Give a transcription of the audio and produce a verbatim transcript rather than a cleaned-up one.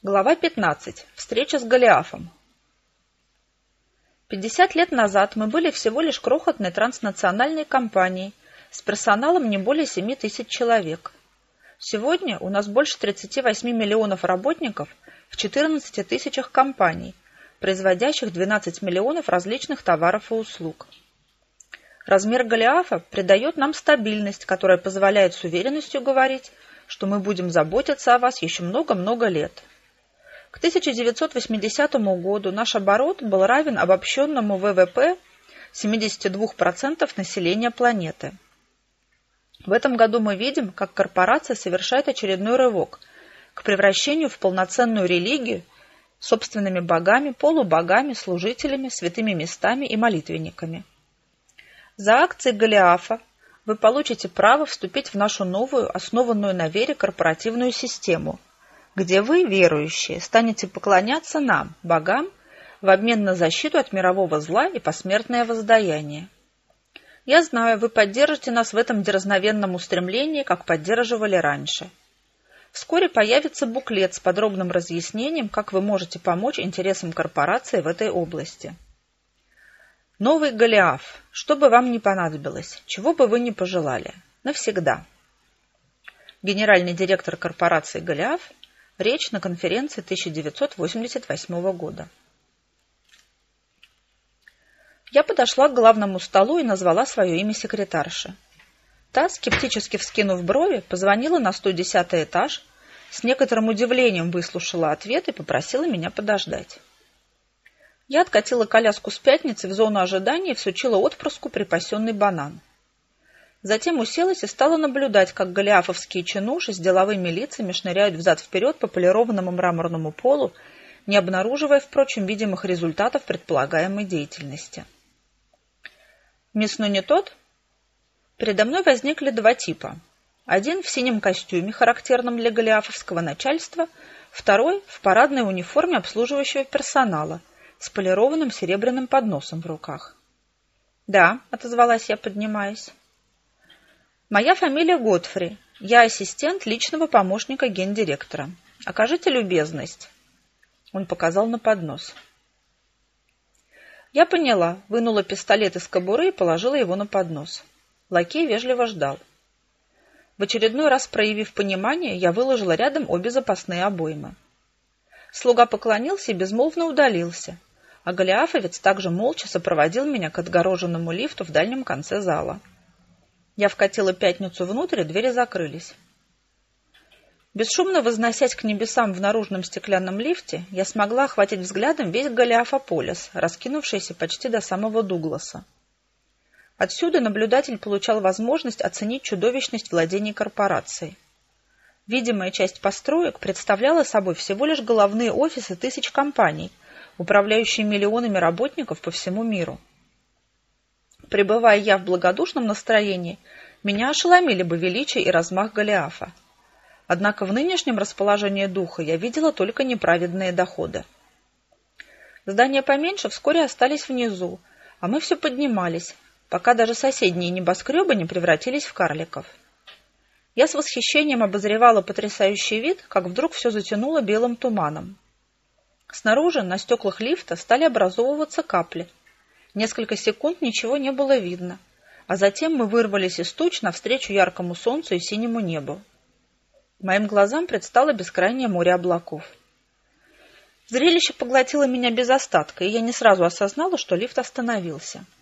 Глава пятнадцать. Встреча с Голиафом. Пятьдесят лет назад мы были всего лишь крохотной транснациональной компанией с персоналом не более семи тысяч человек. Сегодня у нас больше тридцати восьми миллионов работников в четырнадцати тысячах компаний, производящих двенадцать миллионов различных товаров и услуг. Размер Голиафа придает нам стабильность, которая позволяет с уверенностью говорить, что мы будем заботиться о вас еще много-много лет. К тысяча девятьсот восьмидесятому году наш оборот был равен обобщенному вэ вэ пэ семидесяти двух процентов населения планеты. В этом году мы видим, как корпорация совершает очередной рывок к превращению в полноценную религию с собственными богами, полубогами, служителями, святыми местами и молитвенниками. За акции Голиафа вы получите право вступить в нашу новую, основанную на вере корпоративную систему, где вы, верующие, станете поклоняться нам, богам, в обмен на защиту от мирового зла и посмертное воздаяние. Я знаю, вы поддержите нас в этом дерзновенном устремлении, как поддерживали раньше. Вскоре появится буклет с подробным разъяснением, как вы можете помочь интересам корпорации в этой области. Новый Голиаф. Что бы вам ни понадобилось, чего бы вы ни пожелали. Навсегда. Генеральный директор корпорации Голиаф. Речь на конференции тысяча девятьсот восемьдесят восьмого года. Я подошла к главному столу и назвала свое имя секретарше. Та, скептически вскинув брови, позвонила на сто десятый этаж, с некоторым удивлением выслушала ответ и попросила меня подождать. Я откатила коляску с пятницы в зону ожидания и всучила отпрыску припасенный банан. Затем уселась и стала наблюдать, как голиафовские чинуши с деловыми лицами шныряют взад-вперед по полированному мраморному полу, не обнаруживая, впрочем, видимых результатов предполагаемой деятельности. Мясной не тот? Передо мной возникли два типа. Один в синем костюме, характерном для голиафовского начальства, второй в парадной униформе обслуживающего персонала с полированным серебряным подносом в руках. «Да», — отозвалась я, поднимаясь. «Моя фамилия Готфри. Я ассистент личного помощника гендиректора. Окажите любезность». Он показал на поднос. Я поняла, вынула пистолет из кобуры и положила его на поднос. Лакей вежливо ждал. В очередной раз, проявив понимание, я выложила рядом обе запасные обоймы. Слуга поклонился и безмолвно удалился, а голиафовец также молча сопроводил меня к отгороженному лифту в дальнем конце зала. Я вкатила пятницу внутрь, и двери закрылись. Бесшумно возносясь к небесам в наружном стеклянном лифте, я смогла охватить взглядом весь Голиафополис, раскинувшийся почти до самого Дугласа. Отсюда наблюдатель получал возможность оценить чудовищность владений корпорацией. Видимая часть построек представляла собой всего лишь головные офисы тысяч компаний, управляющие миллионами работников по всему миру. Пребывая я в благодушном настроении, меня ошеломили бы величие и размах Голиафа. Однако в нынешнем расположении духа я видела только неправедные доходы. Здания поменьше вскоре остались внизу, а мы все поднимались, пока даже соседние небоскребы не превратились в карликов. Я с восхищением обозревала потрясающий вид, как вдруг все затянуло белым туманом. Снаружи на стеклах лифта стали образовываться капли. Несколько секунд ничего не было видно, а затем мы вырвались из туч навстречу яркому солнцу и синему небу. Моим глазам предстало бескрайнее море облаков. Зрелище поглотило меня без остатка, и я не сразу осознала, что лифт остановился.